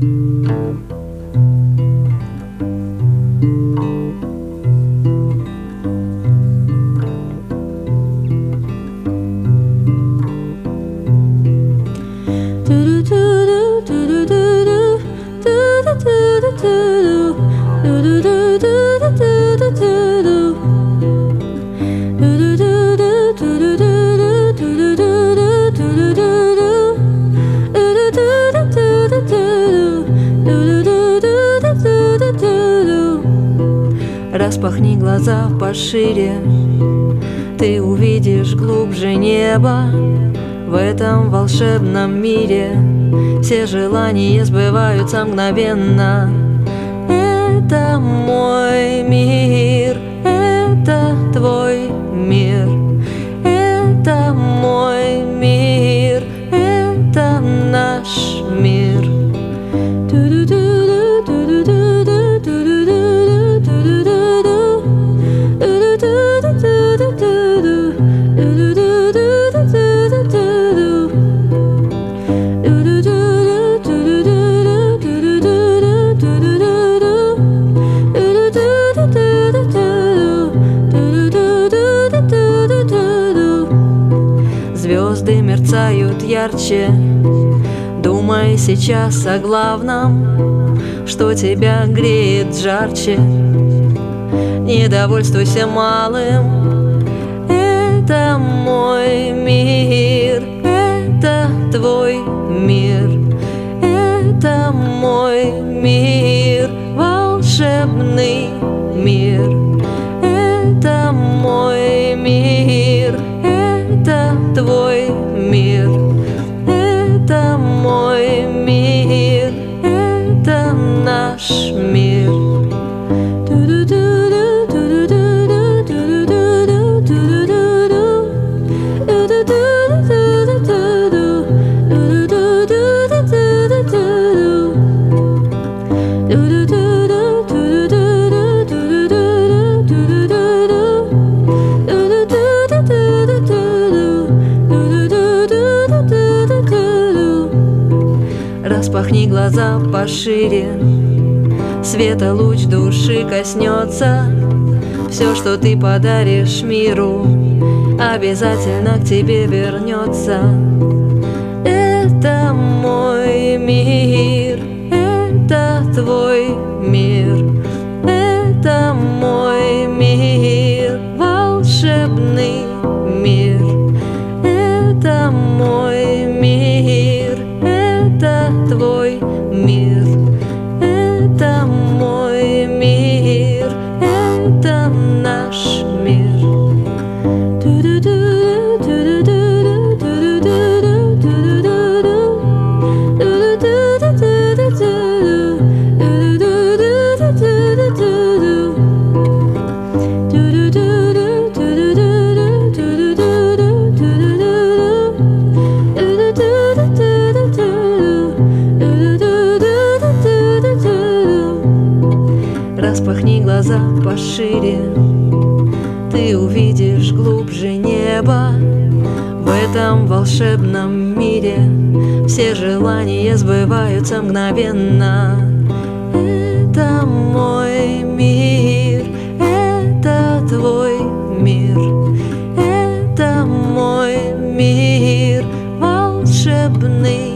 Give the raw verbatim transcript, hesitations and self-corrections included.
Распахни глаза пошире, ты увидишь глубже неба. В этом волшебном мире все желания сбываются мгновенно. Это мой мир, это твой мир, это мой мир, это наш мир. Звезды мерцают ярче, думай сейчас о главном, что тебя греет жарче. Не довольствуйся малым, это мой мир, это твой мир, это мой мир, волшебный мир, это мой мир, это твой мир, это мой мир, это наш мир. Распахни глаза пошире, света луч души коснется. Все, что ты подаришь миру, обязательно к тебе вернется. Это мой мир, это твой мир, это мой мир, волшебный мир, это мой мир, это твой мир, это мой мир, это наш мир. Распахни глаза пошире, ты увидишь глубже неба. В этом волшебном мире все желания сбываются мгновенно. Это мой мир, это твой мир, это мой мир, волшебный